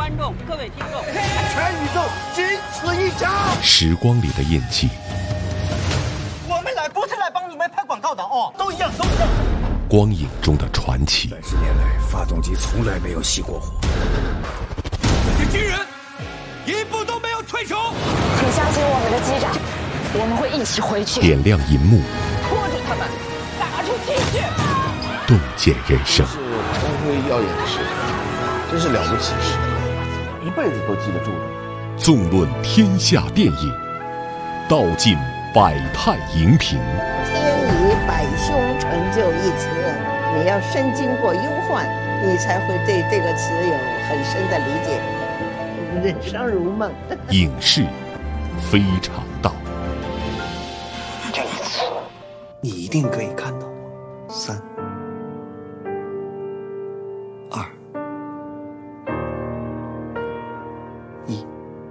观众、各位听众， 全宇宙仅此一家。 时光里的印记， 我们来不是来帮你们拍广告的哦，都一样，都一样。 光影中的传奇。 30年来，发动机从来没有熄过火。 这些军人一步都没有退出。 请相信我们的机长，我们会一起回去。 点亮银幕， 拖住他们，打出气势， 洞见人生。 是张辉耀眼的事，真是了不起事，一辈子都记得住的。 纵论天下电影，道尽百态荧屏。 天以百凶成就一词，你要身经过忧患，你才会对这个词有很深的理解。人生如梦， 影视非常道。 这一次，你一定可以看到我。3、2、1。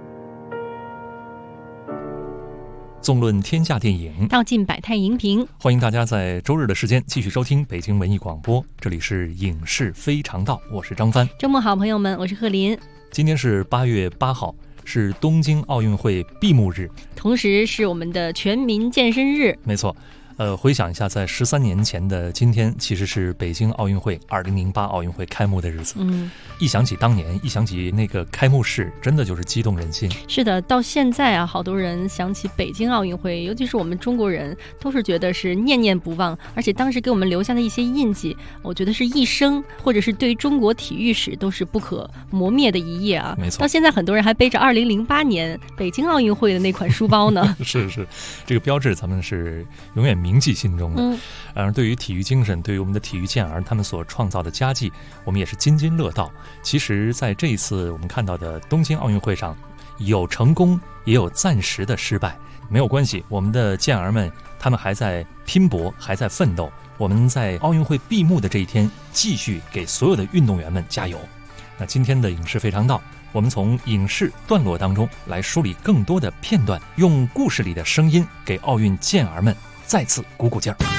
纵论天下电影， 道尽百态荧屏。 欢迎大家在周日的时间继续收听北京文艺广播，这里是影视非常道，我是张帆。 周末好，朋友们，我是贺林。 今天是8月8号，是东京奥运会闭幕日， 同时是我们的全民健身日。 没错。回想一下，在13年前的今天，其实是北京奥运会2008奥运会开幕的日子。一想起当年，一想起那个开幕式，真的就是激动人心。 是的，到现在啊，好多人想起北京奥运会，尤其是我们中国人，都是觉得是念念不忘，而且当时给我们留下的一些印记，我觉得是一生，或者是对中国体育史都是不可磨灭的一页啊。 没错。 到现在很多人还背着2008年北京奥运会的那款书包呢。 是，这个标志咱们是永远铭记心中的。而对于体育精神，对于我们的体育健儿他们所创造的佳绩，我们也是津津乐道。其实在这一次我们看到的东京奥运会上，有成功也有暂时的失败，没有关系，我们的健儿们他们还在拼搏，还在奋斗。我们在奥运会闭幕的这一天，继续给所有的运动员们加油。那今天的影视非常道，我们从影视段落当中来梳理更多的片段，用故事里的声音给奥运健儿们再次鼓鼓劲儿。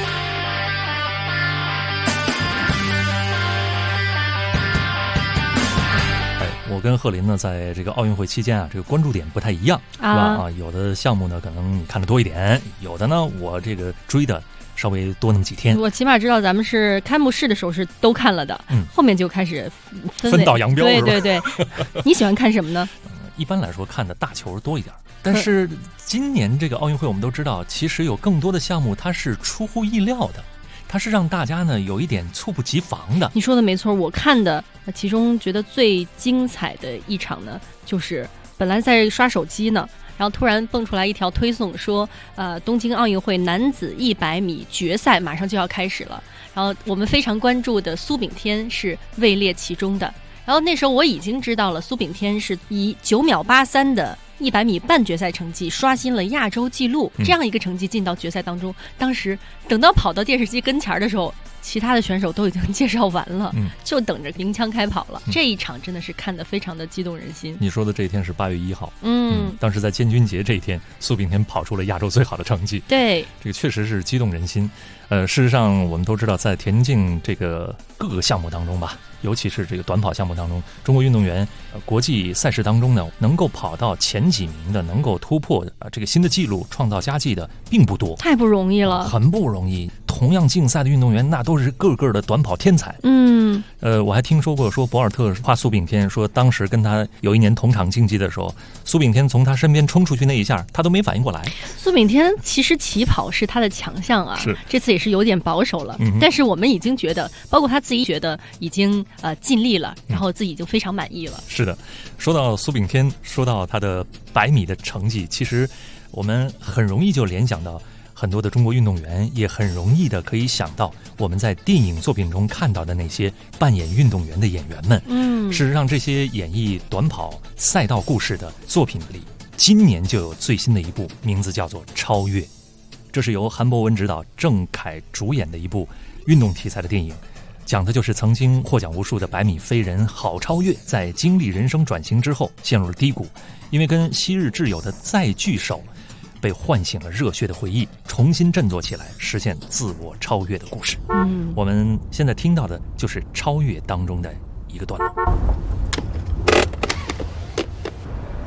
我跟贺林呢，在这个奥运会期间啊，这个关注点不太一样，是吧？有的项目呢，可能你看得多一点，有的呢，我这个追的稍微多那么几天。 我起码知道咱们是开幕式的时候是都看了的，后面就开始分道扬镳。 对，你喜欢看什么呢？ 一般来说看的大球多一点，但是今年这个奥运会我们都知道，其实有更多的项目它是出乎意料的。它是让大家呢有一点猝不及防的。 你说的没错，我看的其中觉得最精彩的一场呢，就是本来在刷手机呢，然后突然蹦出来一条推送说，东京奥运会男子100米决赛马上就要开始了，然后我们非常关注的苏炳添是位列其中的。然后那时候我已经知道了，苏炳添是以9秒83的100米半决赛成绩刷新了亚洲纪录，这样一个成绩进到决赛当中。当时等到跑到电视机跟前的时候，其他的选手都已经介绍完了，就等着鸣枪开跑了。这一场真的是看得非常的激动人心。 你说的这一天是8月1号，当时在建军节这一天，苏炳添跑出了亚洲最好的成绩。 对， 这个确实是激动人心。事实上我们都知道，在田径这个各个项目当中吧，尤其是这个短跑项目当中，中国运动员国际赛事当中呢，能够跑到前几名的，能够突破这个新的纪录，创造佳绩的并不多， 太不容易了， 很不容易。同样竞赛的运动员，那都是个个的短跑天才。我还听说过，说博尔特夸苏炳添，说当时跟他有一年同场竞技的时候，苏炳添从他身边冲出去那一下，他都没反应过来。 苏炳添其实起跑是他的强项啊，这次也是有点保守了，但是我们已经觉得，包括他自己觉得已经尽力了，然后自己已经非常满意了。 是的，说到苏炳添，说到他的100米的成绩，其实我们很容易就联想到很多的中国运动员，也很容易的可以想到我们在电影作品中看到的那些扮演运动员的演员们。事实上，这些演绎短跑赛道故事的作品里，今年就有最新的一部，名字叫做《超越》。这是由韩博文执导、郑恺主演的一部运动题材的电影，讲的就是曾经获奖无数的100米飞人郝超越，在经历人生转型之后陷入了低谷，因为跟昔日挚友的再聚首，被唤醒了热血的回忆，重新振作起来，实现自我超越的故事。我们现在听到的就是《超越》当中的一个段落。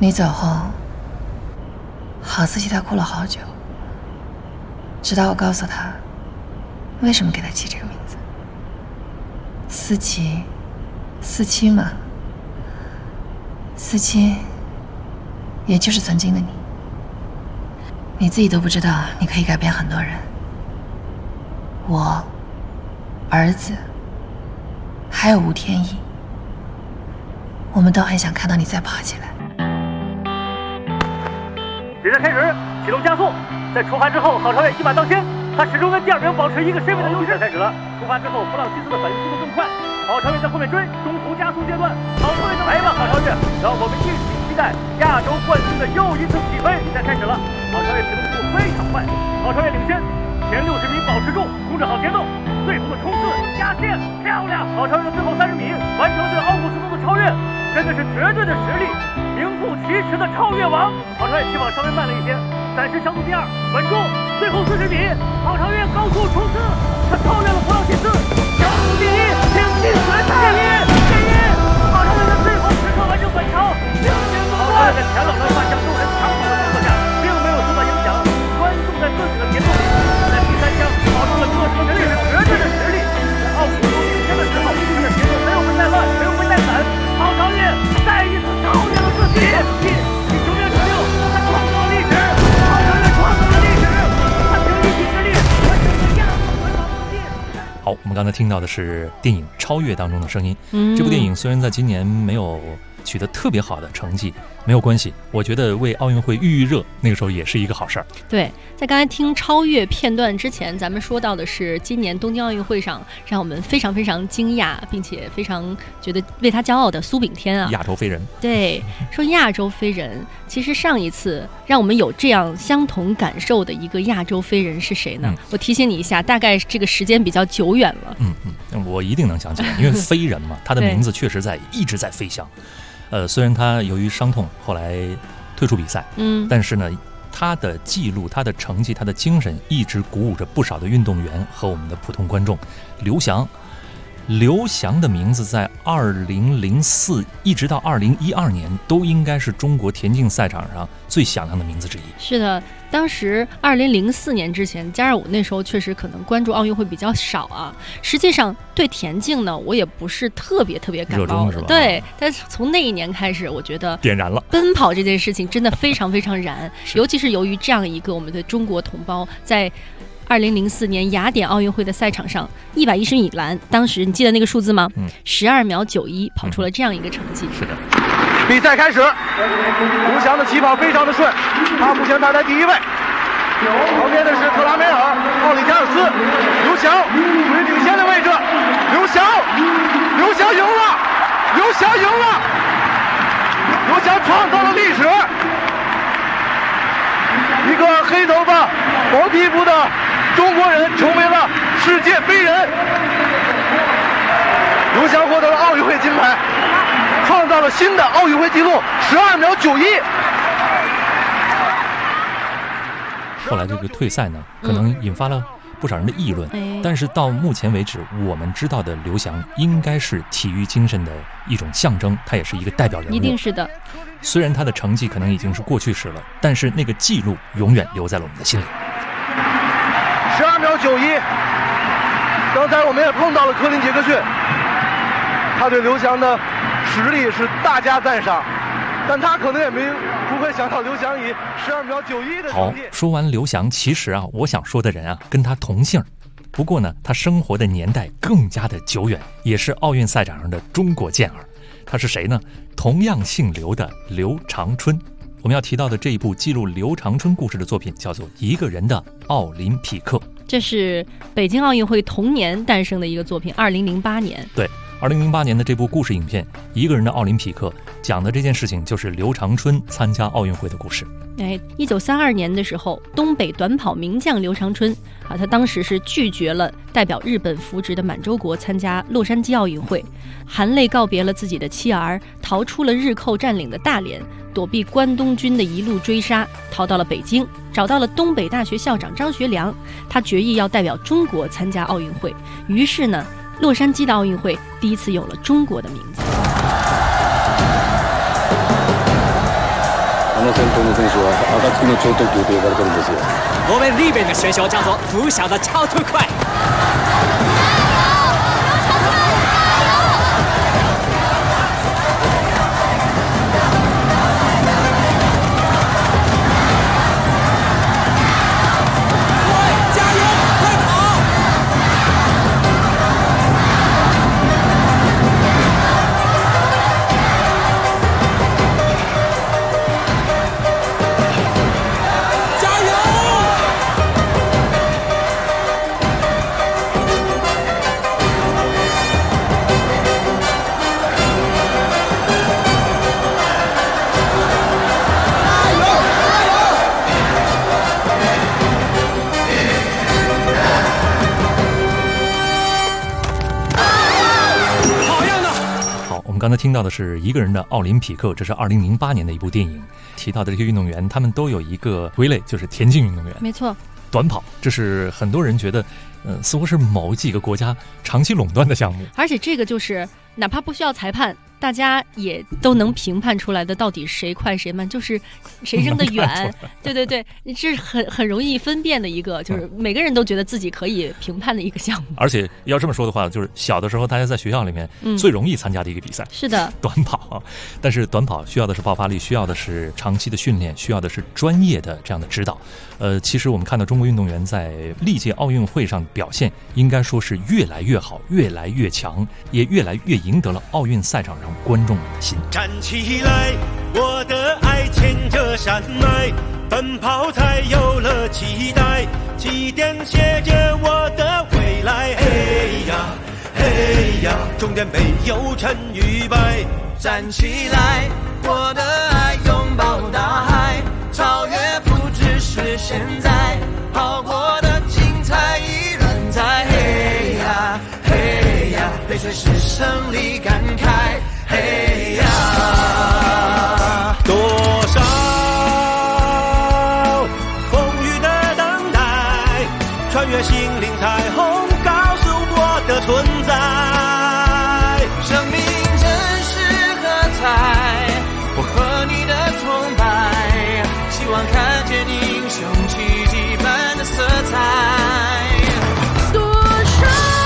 你走后，郝思琪她哭了好久，直到我告诉她为什么给她起这个名字。思琪，思琪嘛，思琪也就是曾经的你。你自己都不知道，你可以改变很多人。我、儿子，还有吴天意，我们都很想看到你再爬起来。 比赛开始，启动加速。在出发之后，郝超越一马当先，他始终跟第二名保持一个身位的优势。开始了，出发之后，弗朗西斯的反应速度更快，郝超越在后面追，中途加速阶段，郝超越来吧，郝超越，让我们一起期待亚洲冠军的又一次起飞。比赛开始了，郝超越启动速度非常快，郝超越领先，前60名保持住，控制好节奏，最后的冲刺压线，漂亮！郝超越的最后30米完成了对奥古斯都的超越，真的是绝对的实力，名副其实的超越王。郝超越起跑稍微慢了一些，暂时小组第2，稳住，最后40米，郝超越高速冲刺，他超越了弗朗西斯，小组第1，请进全第1，郝超越的最后时刻完成反超，郝超越在前冷的发向众人抢跑的动作下，并没有受到影响，专注在自己的节奏里，在第3枪保住了个人的绝对的实力。在奥古斯领先的时候，他的节奏没有被带乱，没有被带散，郝超越再一次超越了自己，以9秒96，他创造了历史，郝超越创造了历史，他凭一己之力完成了亚洲短跑成绩。 好，我们刚才听到的是电影《超越》当中的声音。这部电影虽然在今年没有取得特别好的成绩，没有关系，我觉得为奥运会预热那个时候也是一个好事儿。 对，在刚才听超越片段之前，咱们说到的是今年东京奥运会上让我们非常非常惊讶，并且非常觉得为他骄傲的苏炳添啊， 亚洲飞人。 对，说亚洲飞人，其实上一次让我们有这样相同感受的一个亚洲飞人是谁呢？我提醒你一下，大概这个时间比较久远了。 我一定能想起来，因为飞人嘛，他的名字确实一直在飞翔。虽然他由于伤痛后来退出比赛，但是呢，他的记录、他的成绩、他的精神一直鼓舞着不少的运动员和我们的普通观众。刘翔的名字在2004一直到2012年都应该是中国田径赛场上最响亮的名字之一。 是的，当时2004年之前，加上我那时候确实可能关注奥运会比较少啊。实际上对田径呢，我也不是特别感冒的，对。但是从那一年开始，我觉得点燃了奔跑这件事情真的非常燃，尤其是由于这样一个我们的中国同胞在2004年雅典奥运会的赛场上，110米栏，当时你记得那个数字吗？12秒91，跑出了这样一个成绩。 是的。 比赛开始，刘翔的起跑非常的顺，他目前排在第1位，旁边的是特拉梅尔、奥里加尔斯，刘翔处于领先的位置，刘翔赢了，刘翔创造了历史，一个黑头发、黄皮肤的中国人成为了世界飞人，刘翔获得了奥运会金牌，创造了新的奥运会纪录12秒91。 后来这个退赛呢，可能引发了不少人的议论，但是到目前为止，我们知道的刘翔应该是体育精神的一种象征，他也是一个代表人物。 一定是的。 虽然他的成绩可能已经是过去式了，但是那个记录永远留在了我们的心里。 12秒91，刚才我们也碰到了科林杰克逊，他对刘翔的实力是大加赞赏，但他可能也不会想到刘翔以12秒91的成绩。 好，说完刘翔，其实啊，我想说的人啊，跟他同姓，不过呢，他生活的年代更加的久远，也是奥运赛场上的中国健儿。他是谁呢？同样姓刘的刘长春。我们要提到的这一部记录刘长春故事的作品叫做《一个人的奥林匹克》， 这是北京奥运会同年诞生的一个作品，2008年。 对，2008年的这部故事影片《一个人的奥林匹克》讲的这件事情就是刘长春参加奥运会的故事。 1932年的时候，东北短跑名将刘长春他当时是拒绝了代表日本扶植的满洲国参加洛杉矶奥运会，含泪告别了自己的妻儿，逃出了日寇占领的大连，躲避关东军的一路追杀，逃到了北京，找到了东北大学校长张学良，他决意要代表中国参加奥运会。于是呢，洛杉矶的奥运会第一次有了中国的名字。 この先頭の選手は暁の超特急と呼ばれてるんですよ。 我们里边的选手叫做不孝的超特快。 刚才听到的是一个人的奥林匹克，这是2008年的一部电影。提到的这些运动员，他们都有一个归类，就是田径运动员。 没错， 短跑，这是很多人觉得，似乎是某几个国家长期垄断的项目。 而且这个就是哪怕不需要裁判，大家也都能评判出来的，到底谁快谁慢，就是谁扔得远。对对对，这是很容易分辨的一个，就是每个人都觉得自己可以评判的一个项目。 而且要这么说的话，就是小的时候大家在学校里面最容易参加的一个比赛。 是的， 短跑啊。但是短跑需要的是爆发力，需要的是长期的训练，需要的是专业的这样的指导。其实我们看到中国运动员在历届奥运会上表现，应该说是越来越好，越来越强，也越来越赢得了奥运赛场上观众们的心。 站起来，我的爱牵着山脉，奔跑才有了期待，起点写着我的未来。嘿呀嘿呀，终点没有成与败。站起来，我的爱拥抱大海，超越不只是现在，跑过的精彩依然在。嘿呀嘿呀，泪水是胜利感慨。嘿呀，多少风雨的等待，穿越心灵彩虹，告诉我的存在。生命真是喝彩，我和你的崇拜，希望看见英雄奇迹般的色彩。多少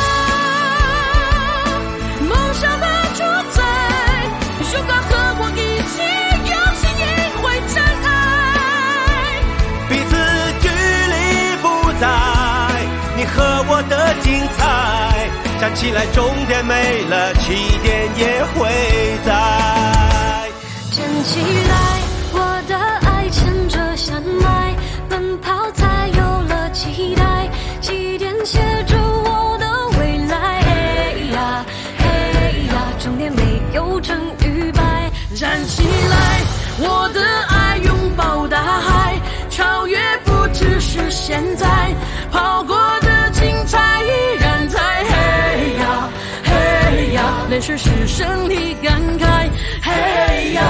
梦想的主宰，勇敢和我一起，有心也会展开。彼此距离不在，你和我的精彩，站起来，终点没了，起点也会在。 站起来，我的爱牵着山脉，奔跑才有了期待，起点写着我的未来。嘿呀嘿呀，终点没有成与败。站起来，我的爱拥抱大海，超越不只是现在，跑过的精彩依然在。嘿呀嘿呀，泪水是胜利感慨。嘿呀，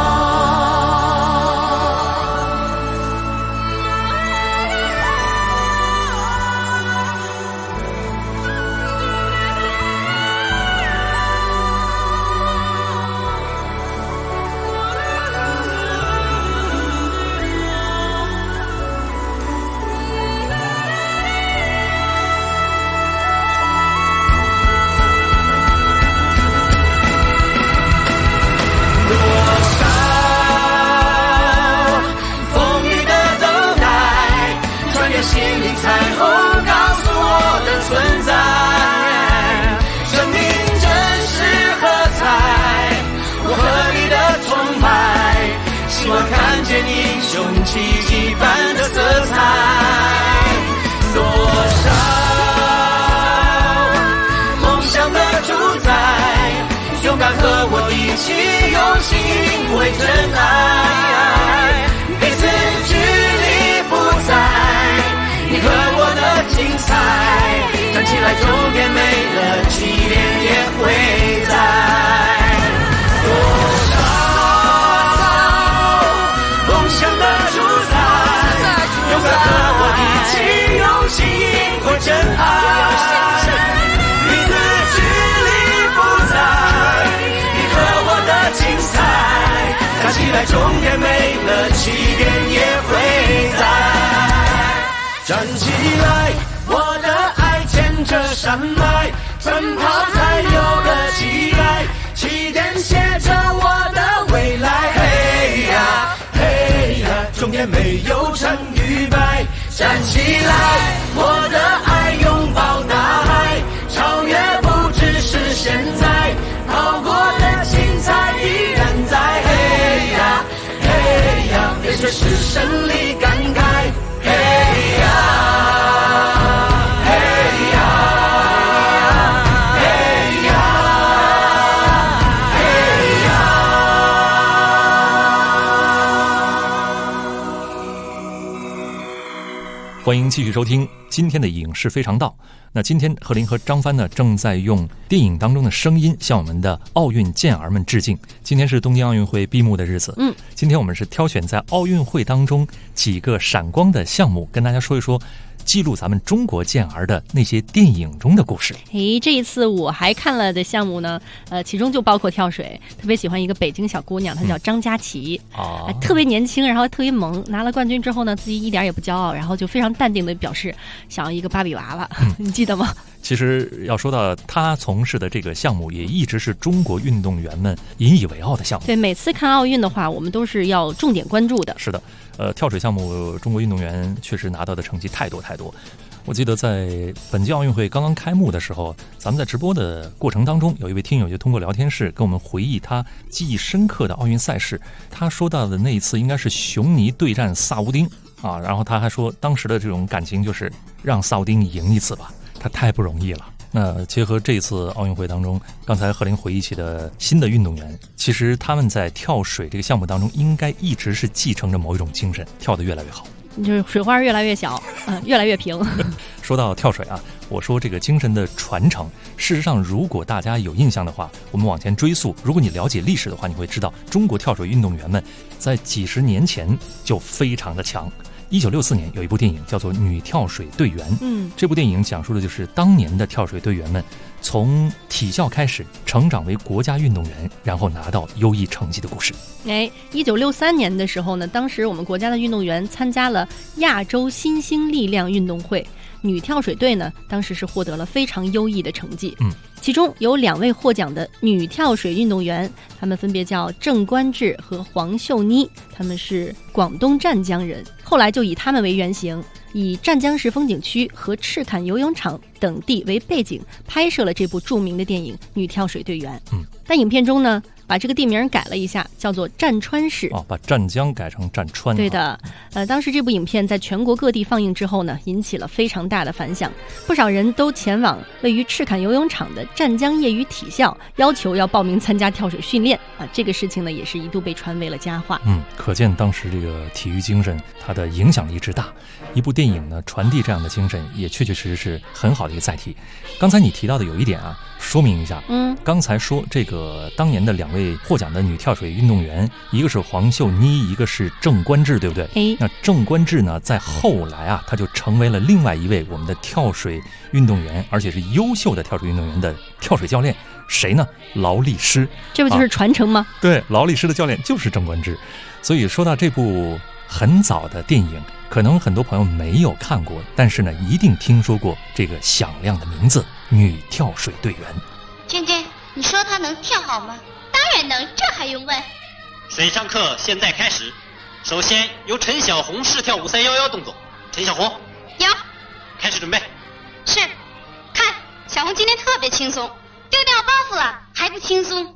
心灵彩虹告诉我的存在，生命真是喝彩，我和你的崇拜，希望看见英雄奇迹般的色彩。多少梦想的主宰，勇敢和我一起，用心因为真爱，彼此距离不在，你和我的精彩，站起来，终点没了，起点也会在。多少梦想的主宰，勇敢和我一起，用心赢回真爱，彼此距离不在，你和我的精彩，站起来，终点没了。 站起来，我的爱牵着山脉，奔跑才有了期待，起点写着我的未来。嘿呀嘿呀，终点没有成与败。站起来，我的爱拥抱大海，超越不只是现在，跑过的精彩依然在。嘿呀嘿呀，别随时胜利感慨。嘿呀嘿呀嘿呀嘿呀。 欢迎继续收听今天的影视非常道。那今天贺林和张帆呢，正在用电影当中的声音向我们的奥运健儿们致敬。今天是东京奥运会闭幕的日子，今天我们是挑选在奥运会当中几个闪光的项目，跟大家说一说记录咱们中国健儿的那些电影中的故事。 这一次我还看了的项目呢，其中就包括跳水，特别喜欢一个北京小姑娘，她叫张佳琪，特别年轻，然后特别萌，拿了冠军之后呢，自己一点也不骄傲，然后就非常淡定的表示想要一个芭比娃娃，你记得吗？ 其实要说到他从事的这个项目，也一直是中国运动员们引以为傲的项目。 对，每次看奥运的话，我们都是要重点关注的。 是的，跳水项目中国运动员确实拿到的成绩太多太多。我记得在本届奥运会刚刚开幕的时候，咱们在直播的过程当中，有一位听友就通过聊天室跟我们回忆他记忆深刻的奥运赛事。他说到的那一次应该是熊尼对战萨乌丁啊，然后他还说当时的这种感情就是让萨乌丁赢一次吧，他太不容易了。那结合这次奥运会当中，刚才贺林回忆起的新的运动员，其实他们在跳水这个项目当中，应该一直是继承着某一种精神，跳得越来越好。 就是水花越来越小，越来越平。 说到跳水啊，我说这个精神的传承，事实上如果大家有印象的话，我们往前追溯，如果你了解历史的话，你会知道中国跳水运动员们在几十年前就非常的强。1964年有一部电影叫做《女跳水队员》，这部电影讲述的就是当年的跳水队员们从体校开始成长为国家运动员，然后拿到优异成绩的故事。 1963年的时候呢，当时我们国家的运动员参加了亚洲新兴力量运动会，女跳水队呢，当时是获得了非常优异的成绩。其中有2位获奖的女跳水运动员，她们分别叫郑观志和黄秀妮，她们是广东湛江人。后来就以她们为原型，以湛江市风景区和赤坎游泳场等地为背景，拍摄了这部著名的电影《女跳水队员》。但影片中呢，把这个地名改了一下，叫做湛川市。 把湛江改成湛川。 对的，当时这部影片在全国各地放映之后呢，引起了非常大的反响，不少人都前往位于赤坎游泳场的湛江业余体校，要求要报名参加跳水训练这个事情呢，也是一度被传为了佳话。 可见当时这个体育精神它的影响力之大。一部电影呢，传递这样的精神，也确确实实是很好的一个载体。刚才你提到的有一点啊，说明一下。刚才说这个当年的2位获奖的女跳水运动员，一个是黄秀妮，一个是郑观志，对不对？那郑观志呢，在后来啊，他就成为了另外一位我们的跳水运动员，而且是优秀的跳水运动员的跳水教练。谁呢？劳力士。 这不就是传承吗？ 对，劳力士的教练就是郑观志。所以说到这部很早的电影，可能很多朋友没有看过，但是呢，一定听说过这个响亮的名字——女跳水队员。 娟娟，你说她能跳好吗？当然能，这还用问？ 水上课现在开始，首先由陈小红试跳5311动作。陈小红， 有， 开始准备。 是，看，小红今天特别轻松，丢掉包袱了还不轻松。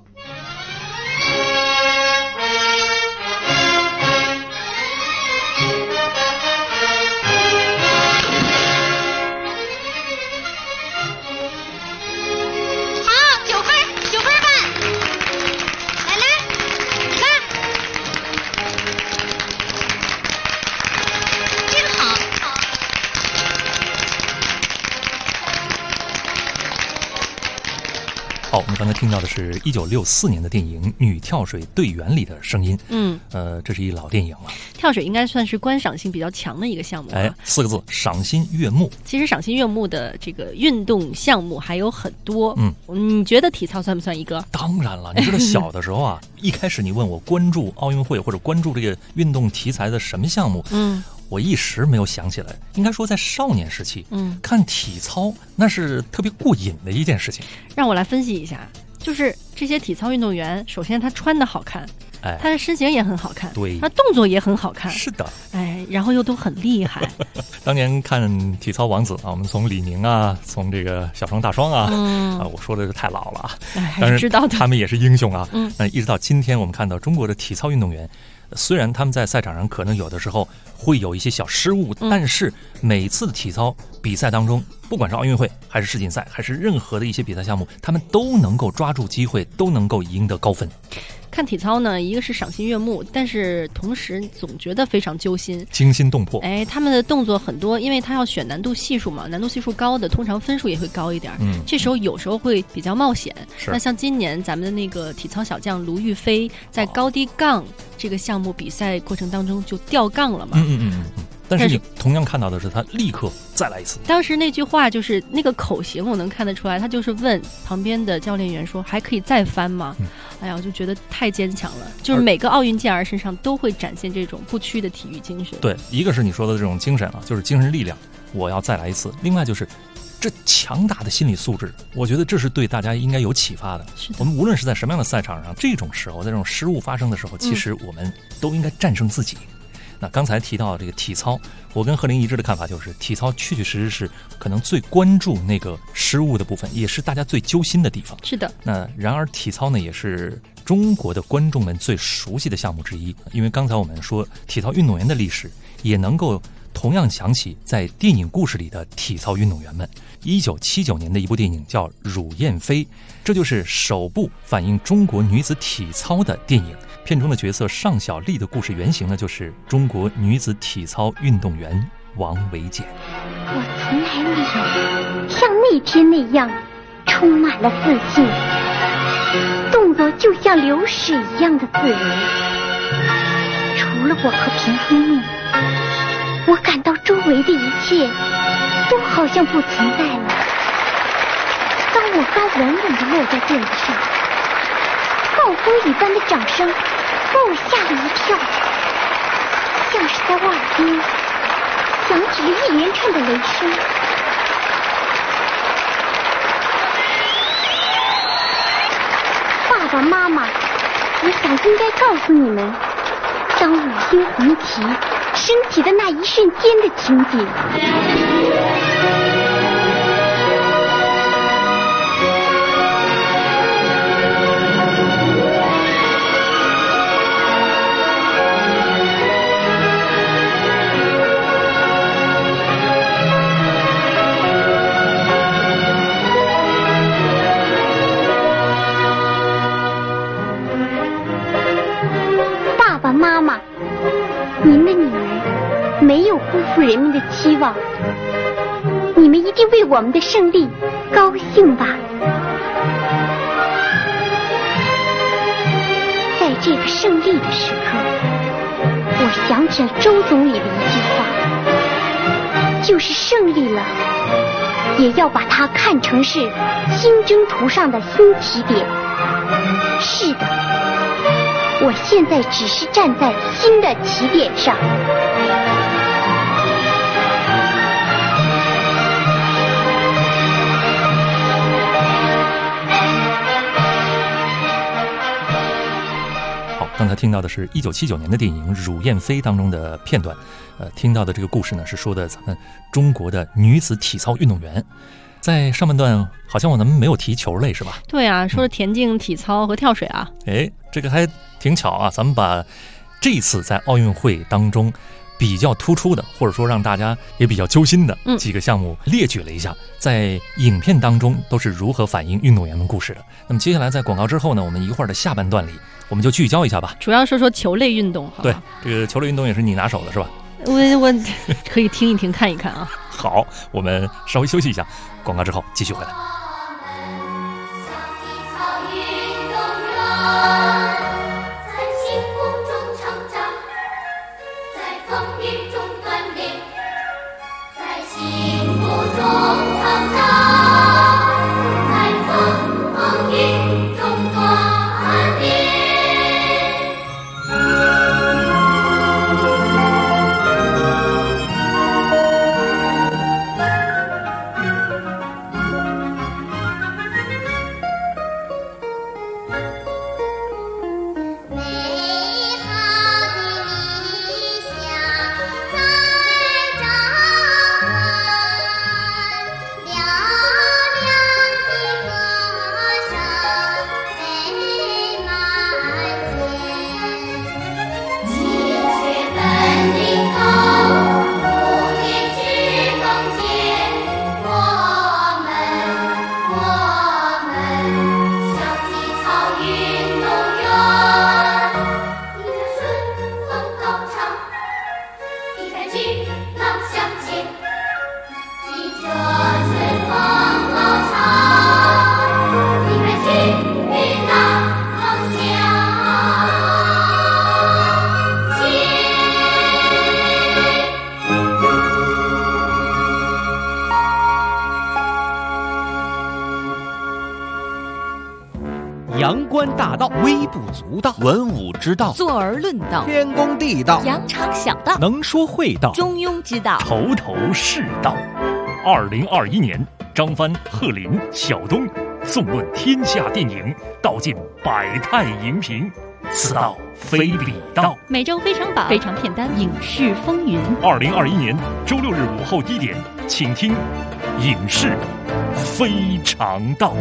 好，我们刚才听到的是1964年的电影《女跳水队员》里的声音。这是一老电影了。 跳水应该算是观赏性比较强的一个项目。 4个字，赏心悦目。 其实赏心悦目的这个运动项目还有很多。你觉得体操算不算一个？ 当然了，你知道小的时候啊，一开始你问我关注奥运会或者关注这个运动题材的什么项目， 我一时没有想起来。应该说在少年时期，看体操那是特别过瘾的一件事情。 让我来分析一下，就是这些体操运动员，首先他穿的好看。他的身形也很好看， 对， 他动作也很好看， 是的， 然后又都很厉害。 当年看体操王子啊，我们从李宁啊，从这个小双大双啊，我说的是太老了啊， 还是知道的， 他们也是英雄啊。那一直到今天，我们看到中国的体操运动员，虽然他们在赛场上可能有的时候会有一些小失误，但是每次的体操比赛当中，不管是奥运会还是世锦赛，还是任何的一些比赛项目，他们都能够抓住机会，都能够赢得高分。 看体操呢，一个是赏心悦目，但是同时总觉得非常揪心， 惊心动魄。 他们的动作很多，因为他要选难度系数嘛，难度系数高的通常分数也会高一点。这时候有时候会比较冒险。那像今年咱们的那个体操小将卢玉飞，在高低杠这个项目比赛过程当中就掉杠了嘛。 但是你同样看到的是他立刻再来一次。 当时那句话就是那个口型，我能看得出来，他就是问旁边的教练员说：“还可以再翻吗？”哎呀，我就觉得太坚强了。就是每个奥运健儿身上都会展现这种不屈的体育精神。 对，一个是你说的这种精神啊，就是精神力量，我要再来一次；另外就是这强大的心理素质，我觉得这是对大家应该有启发的。我们无论是在什么样的赛场上，这种时候，在这种失误发生的时候，其实我们都应该战胜自己。那刚才提到这个体操，我跟贺林一致的看法就是，体操确确实实是可能最关注那个失误的部分，也是大家最揪心的地方。 是的。 那然而体操呢，也是中国的观众们最熟悉的项目之一，因为刚才我们说体操运动员的历史，也能够同样想起在电影故事里的体操运动员们。1979年的一部电影叫《乳燕飞》，这就是首部反映中国女子体操的电影。片中的角色尚小丽的故事原型呢，就是中国女子体操运动员王维简。 我从来没有像那天那样充满了自信，动作就像流水一样的自如。除了我和平衡木，我感到周围的一切都好像不存在了。当我刚稳稳地落在垫子上，暴风雨般的掌声把我吓了一跳，像是在我耳边响起了一连串的雷声。爸爸妈妈，我想应该告诉你们，当五星红旗升起的那一瞬间的情景。妈妈，您的女儿没有辜负人们的期望，你们一定为我们的胜利高兴吧？在这个胜利的时刻，我想起了周总理的一句话，就是胜利了，也要把它看成是新征途上的新起点。是的，我现在只是站在新的起点上。 好，刚才听到的是1979年的电影《乳燕飞》当中的片段。听到的这个故事呢，是说的咱们中国的女子体操运动员。在上半段好像咱们没有提球类是吧？ 对啊，说的田径、体操和跳水啊。 这个还挺巧啊，咱们把这一次在奥运会当中比较突出的，或者说让大家也比较揪心的几个项目列举了一下，在影片当中都是如何反映运动员们故事的。那么接下来在广告之后呢，我们一会儿的下半段里我们就聚焦一下吧，主要说说球类运动。 对，这个球类运动也是你拿手的是吧？ 我可以听一听看一看啊。 好，我们稍微休息一下，广告之后继续回来。 阳关大道，微不足道；文武之道， 坐而论道； 天公地道， 羊肠小道； 能说会道， 中庸之道， 头头是道。2021年，张帆、贺林、小东纵论天下电影，道尽百态荧屏。此道非彼道。 每周非常榜、非常片单、影视风云。 2021年周6日午后1点，请听《影视非常道》。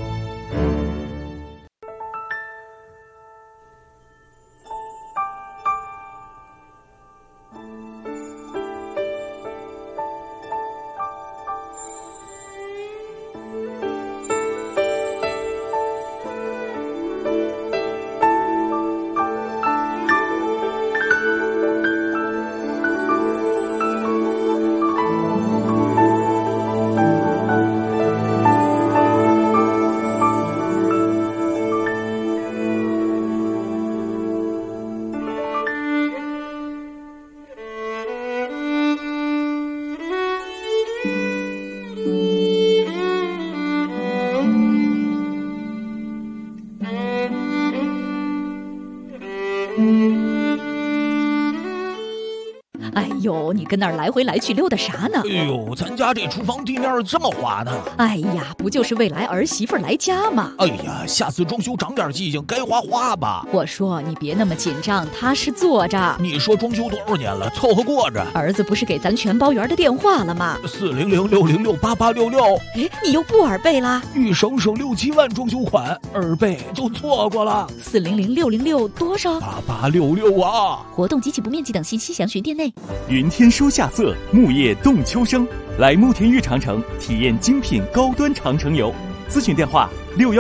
哎呦，你跟那儿来回来去溜达啥呢？ 哎呦，咱家这厨房地面这么滑呢。 哎呀，不就是未来儿媳妇来家吗？ 哎呀，下次装修长点记性，该花花吧。 我说你别那么紧张，踏实坐着。 你说装修多少年了，凑合过着。 儿子不是给咱全包园的电话了吗 ？400-606-8866。 哎，你又不耳背啦？ 欲省6、7万装修款，耳背就错过了。 400-606多少 ？8866啊！ 活动及其不面积等信息详询店内。 云天收夏色，木叶动秋生。来慕田峪长城体验精品高端长城游，咨询电话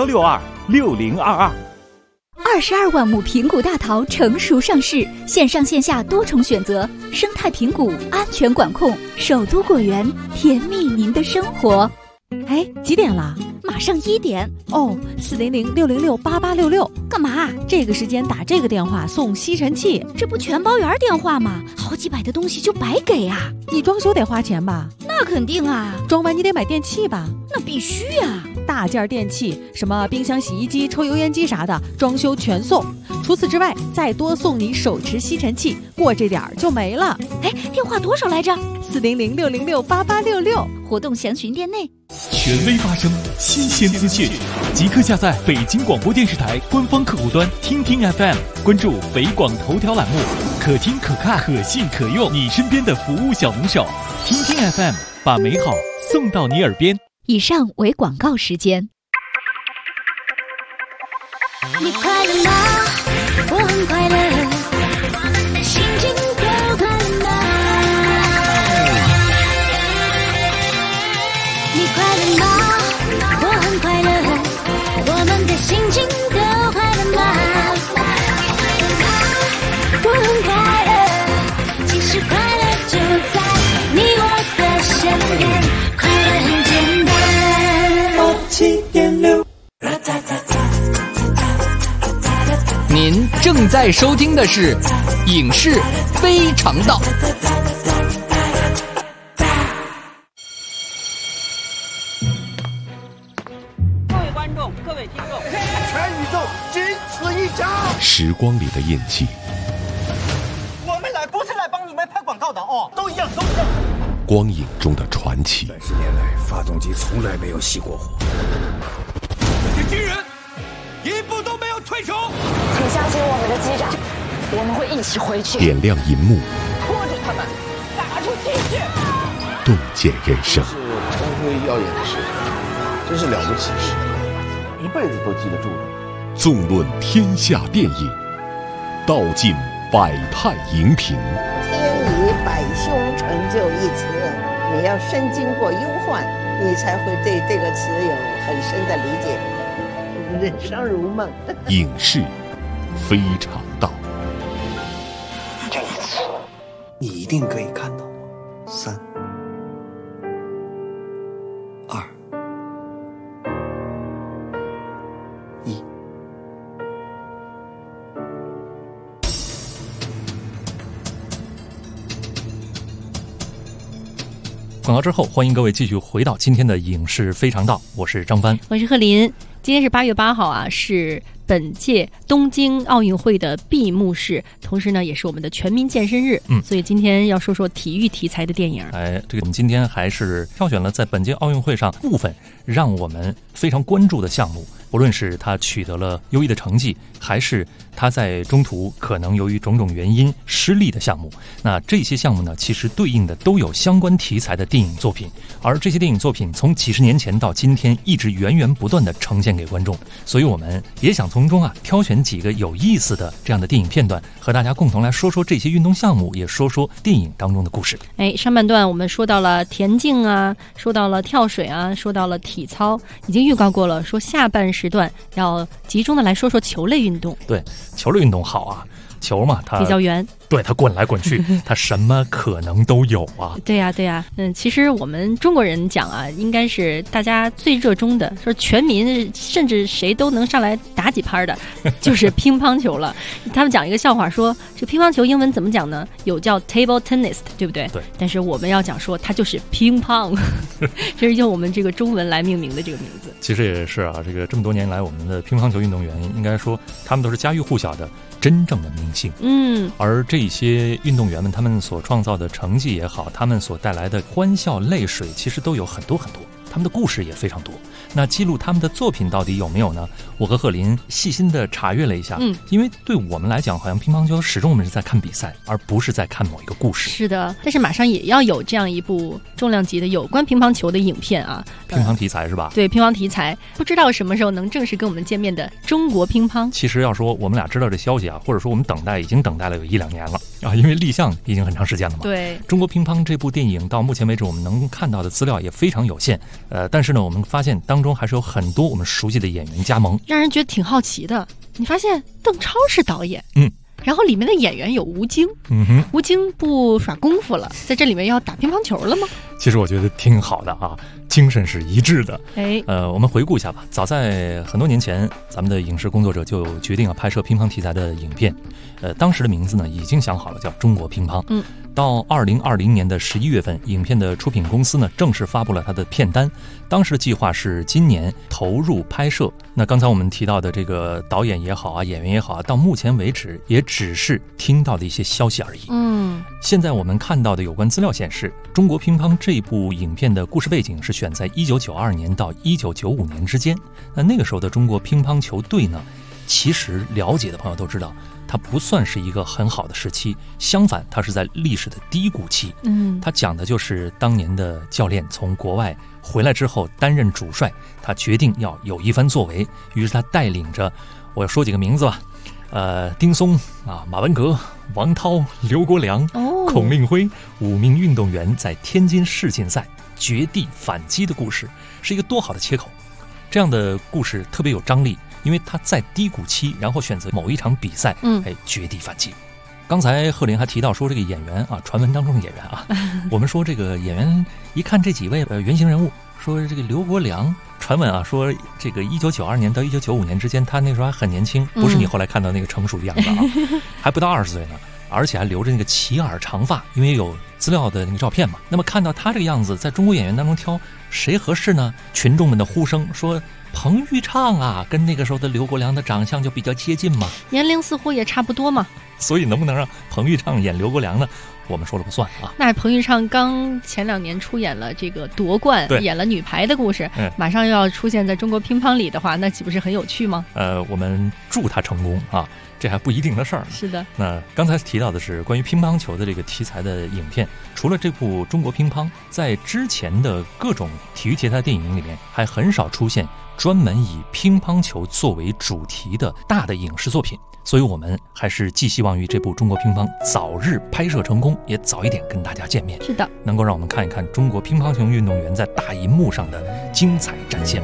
6162-6022。 22万亩平谷大桃成熟上市，线上线下多重选择，生态平谷，安全管控，首都果园，甜蜜您的生活。 哎，几点了？ 马上1点哦。400-606-8866， 干嘛？ 这个时间打这个电话送吸尘器， 这不全包园电话吗？好几百的东西就白给啊！ 你装修得花钱吧？ 那肯定啊！ 装完你得买电器吧？ 那必须啊！ 大件电器，什么冰箱、洗衣机、抽油烟机啥的，装修全送。除此之外，再多送你手持吸尘器，过这点儿就没了。 哎，电话多少来着 ？400-606-8866， 活动详询店内。 权威发声，新鲜资讯，即刻下载北京广播电视台官方客户端听听 FM， 关注北广头条栏目，可听可看可信可用，你身边的服务小能手。听听 FM， 把美好送到你耳边。 以上为广告时间。 你快乐吗？我很快乐，心情都快乐。你快乐吗？我很快乐，我们的心情都快乐吗？我很快乐，其实快乐就在你我的身边，快乐很简单。7.6。 您正在收听的是《影视非常道》。 各位观众，各位听众， 全宇宙仅此一家。 时光里的印记， 我们来不是来帮你们拍广告的哦，都一样，都一样。 光影中的传奇。 30年来，发动机从来没有熄过火。 这些军人一步都没有退出。 请相信我们的机长，我们会一起回去。 点亮银幕， 拖住他们，打出气去。 洞见人生。 是光辉耀眼的事，真是了不起的事，一辈子都记得住的。 纵论天下电影，道尽百态荧屏。 天以百凶成就一词，你要深经过忧患，你才会对这个词有很深的理解。人生如梦。 影视非常道。 这一次，你一定可以看到我。3、2、1。 广告之后，欢迎各位继续回到今天的影视非常道，我是张帆， 我是贺林。今天是8月8号啊，是本届东京奥运会的闭幕式，同时呢也是我们的全民健身日。所以今天要说说体育题材的电影。 这个我们今天还是挑选了在本届奥运会上部分让我们非常关注的项目，不论是他取得了优异的成绩，还是他在中途可能由于种种原因失利的项目。那这些项目呢，其实对应的都有相关题材的电影作品，而这些电影作品从几十年前到今天一直源源不断地呈现给观众。所以我们也想从中挑选几个有意思的这样的电影片段，和大家共同来说说这些运动项目，也说说电影当中的故事。 上半段我们说到了田径啊，说到了跳水啊，说到了体操，已经预告过了，说下半时段要集中的来说说球类运动。 对，球类运动好啊，球嘛，它比较圆， 对，它滚来滚去，它什么可能都有啊。 对呀，对呀，其实我们中国人讲啊，应该是大家最热衷的，说全民甚至谁都能上来打几拍的，就是乒乓球了。他们讲一个笑话说，这乒乓球英文怎么讲呢？有叫 table tennis， 对不对？ 对。 但是我们要讲说，它就是乒乓，这是用我们这个中文来命名的这个名字。 其实也是啊，这个这么多年来，我们的乒乓球运动员应该说，他们都是家喻户晓的真正的明星。而这些运动员们，他们所创造的成绩也好，他们所带来的欢笑泪水，其实都有很多很多，他们的故事也非常多。那记录他们的作品到底有没有呢？我和贺林细心的查阅了一下，因为对我们来讲，好像乒乓球始终我们是在看比赛，而不是在看某一个故事。 是的，但是马上也要有这样一部重量级的有关乒乓球的影片啊， 乒乓题材是吧？ 对，乒乓题材，不知道什么时候能正式跟我们见面的中国乒乓。 其实要说我们俩知道这消息啊，或者说我们已经等待了有1-2年了啊，因为立项已经很长时间了嘛。 对， 中国乒乓这部电影到目前为止我们能看到的资料也非常有限，但是呢，我们发现当中还是有很多我们熟悉的演员加盟， 让人觉得挺好奇的。你发现邓超是导演，然后里面的演员有吴京，吴京不耍功夫了，在这里面要打乒乓球了吗？ 其实我觉得挺好的啊，精神是一致的。我们回顾一下吧。早在很多年前，咱们的影视工作者就决定要拍摄乒乓题材的影片，当时的名字呢已经想好了，叫中国乒乓。到2020年的11月份，影片的出品公司呢正式发布了它的片单。当时的计划是今年投入拍摄。那刚才我们提到的这个导演也好啊，演员也好啊，到目前为止也只是听到的一些消息而已。现在我们看到的有关资料显示，中国乒乓这部影片的故事背景是选在1992年到1995年之间。那个时候的中国乒乓球队呢，其实了解的朋友都知道，它不算是一个很好的时期，相反，它是在历史的低谷期。它讲的就是当年的教练从国外回来之后担任主帅，他决定要有一番作为，于是他带领着，我要说几个名字吧，丁松啊、马文革、王涛、刘国梁、孔令辉5名运动员在天津世锦赛绝地反击的故事，是一个多好的切口。这样的故事特别有张力，因为他在低谷期，然后选择某一场比赛，绝地反击。刚才贺林还提到说这个演员啊，传闻当中的演员啊，我们说这个演员一看这几位原型人物，说这个刘国梁，传闻啊说这个1992年到1995年之间，他那时候还很年轻，不是你后来看到那个成熟的样子啊，还不到20岁呢，而且还留着那个齐耳长发，因为有资料的那个照片嘛。那么看到他这个样子，在中国演员当中挑谁合适呢？群众们的呼声说彭昱畅啊，跟那个时候的刘国梁的长相就比较接近嘛， 年龄似乎也差不多嘛。 所以能不能让彭昱畅演刘国梁呢？我们说了不算啊。 那彭昱畅刚前2年出演了这个夺冠，演了女排的故事，马上又要出现在中国乒乓里的话，那岂不是很有趣吗？ 我们祝他成功啊，这还不一定的事儿。 是的。 那刚才提到的是关于乒乓球的这个题材的影片，除了这部中国乒乓，在之前的各种体育题材电影里面，还很少出现专门以乒乓球作为主题的大的影视作品。所以我们还是寄希望于这部中国乒乓早日拍摄成功，也早一点跟大家见面。 是的， 能够让我们看一看中国乒乓球运动员在大银幕上的精彩展现。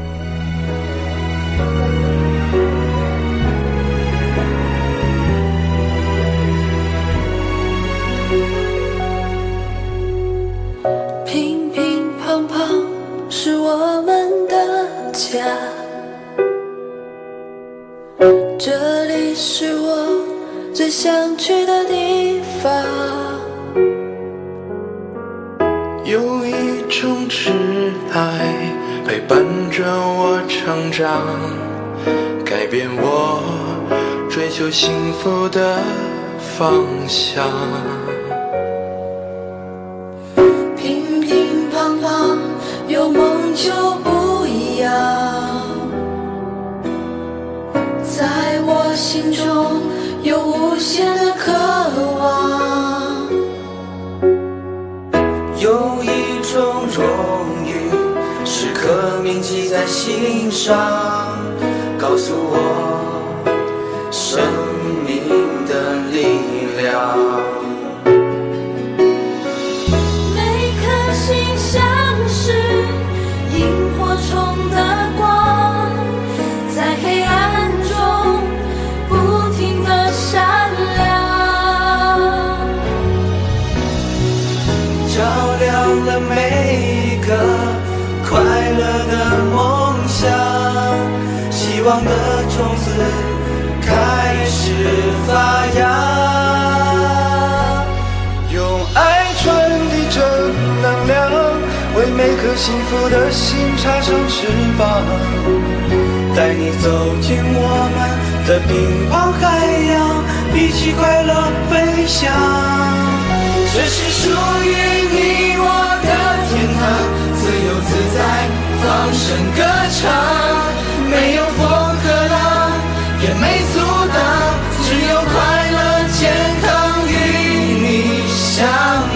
乒乒乓乓是我们的家，这里是我最想去的地方，有一场挚爱陪伴着我成长，改变我追求幸福的方向。 乒乒乓乓，有梦就不一样，在我心中有无限的渴望。 有一种荣誉时刻铭记在心上，告诉我生命的力量。 每颗心像是萤火虫的光，在黑暗中不停地闪亮， 照亮了每个快乐的梦想，希望的种子开始发芽，用爱传递正能量，为每颗幸福的心插上翅膀，带你走进我们的乒乓海洋，一起快乐飞翔。这是属于你我的天堂，自由自在放声歌唱，没有风和浪，也没阻挡，只有快乐健康与你相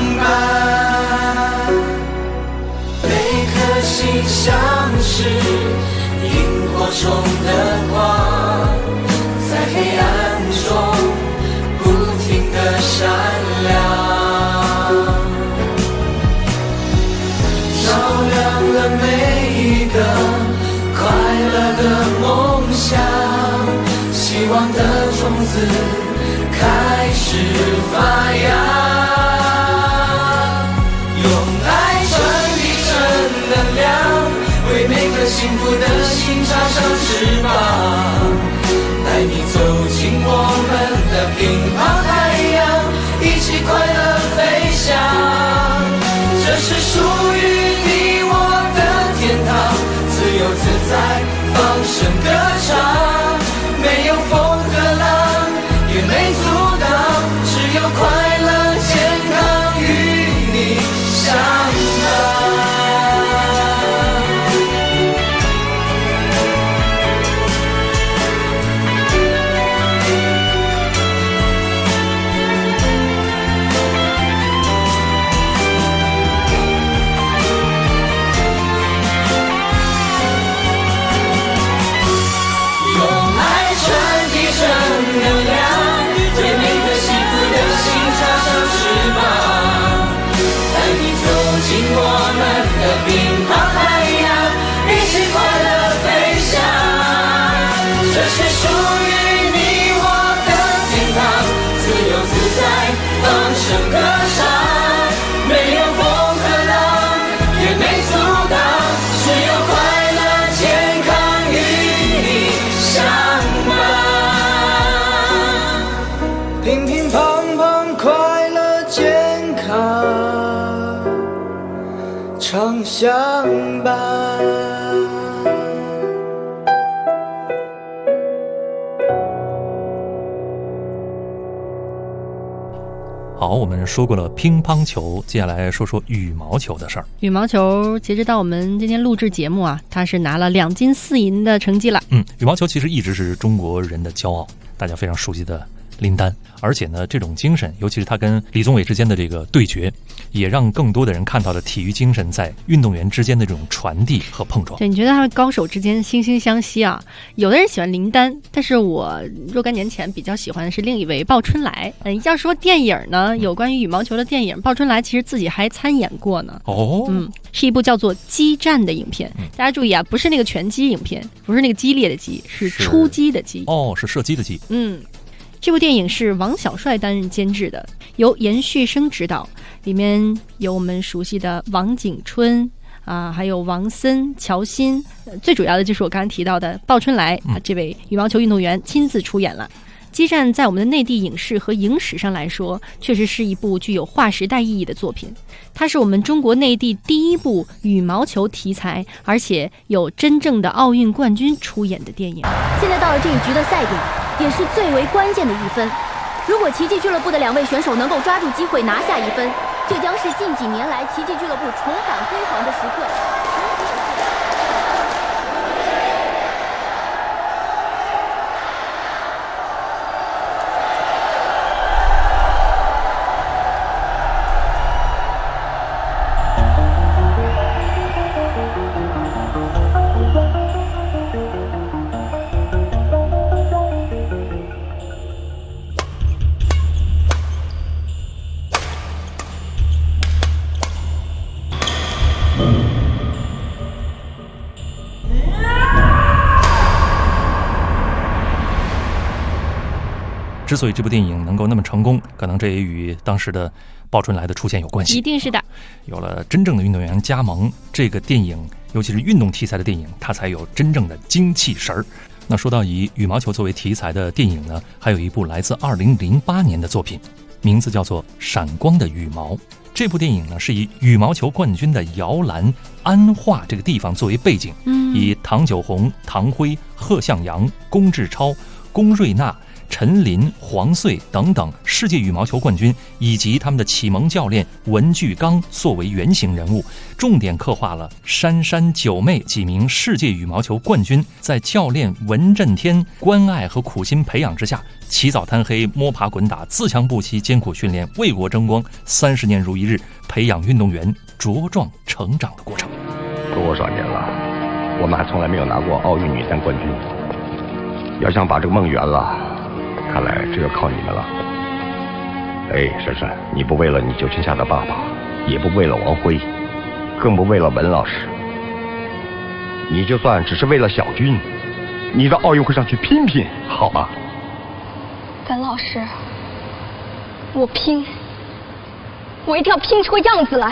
伴。每颗心像是萤火虫的光，在黑暗中不停地闪亮，照亮了每一个快乐的梦想，希望的种子开始发芽，用爱传递正能量，为每颗幸福的心插上翅膀，带你走进我们的乒乓海洋，一起快乐飞翔。这是属于你我的天堂，自由自在放声歌唱，没有风和浪，也没阻挡，只有快乐健康与你相伴。常相伴。 好，我们说过了乒乓球，接下来说说羽毛球的事儿。 羽毛球截止到我们今天录制节目啊，它是拿了2金4银的成绩了。 羽毛球其实一直是中国人的骄傲，大家非常熟悉的林丹，而且呢，这种精神，尤其是他跟李宗伟之间的这个对决，也让更多的人看到了体育精神在运动员之间的这种传递和碰撞。 对，你觉得他们高手之间惺惺相惜啊？有的人喜欢林丹，但是我若干年前比较喜欢的是另一位鲍春来。要说电影呢，有关于羽毛球的电影，鲍春来其实自己还参演过呢。是一部叫做《激战》的影片。大家注意啊，不是那个拳击影片，不是那个激烈的激，是出击的击。 是射击的击。 这部电影是王小帅担任监制的，由严旭升执导，里面有我们熟悉的王景春还有王森、乔欣，最主要的就是我刚才提到的鲍春来这位羽毛球运动员亲自出演了。 激战在我们的内地影视和影史上来说，确实是一部具有划时代意义的作品。它是我们中国内地第一部羽毛球题材，而且有真正的奥运冠军出演的电影。 现在到了这一局的赛点，也是最为关键的一分。如果奇迹俱乐部的2位选手能够抓住机会拿下1分，这将是近几年来奇迹俱乐部重返辉煌的时刻。 之所以这部电影能够那么成功，可能这也与当时的鲍春来的出现有关系。 一定是的。 有了真正的运动员加盟，这个电影，尤其是运动题材的电影，它才有真正的精气神儿。那说到以羽毛球作为题材的电影呢，还有一部来自2008年的作品，名字叫做《闪光的羽毛》。这部电影呢，是以羽毛球冠军的摇篮安化这个地方作为背景，以唐九红、唐辉、贺向阳、龚志超、龚瑞娜、陈琳、黄穗等等世界羽毛球冠军以及他们的启蒙教练文具刚作为原型人物，重点刻画了珊珊、九妹几名世界羽毛球冠军在教练文振天关爱和苦心培养之下，起早贪黑、摸爬滚打、自强不息、艰苦训练、为国争光，30年如一日，培养运动员茁壮成长的过程。 多少年了，我们还从来没有拿过奥运女单冠军。要想把这个梦圆了，看来这要靠你们了。哎，珊珊，你不为了你9群下的爸爸，也不为了王辉，更不为了文老师，你就算只是为了小军，你到奥运会上去拼拼，好吗？ 文老师，我拼，我一定要拼出个样子来。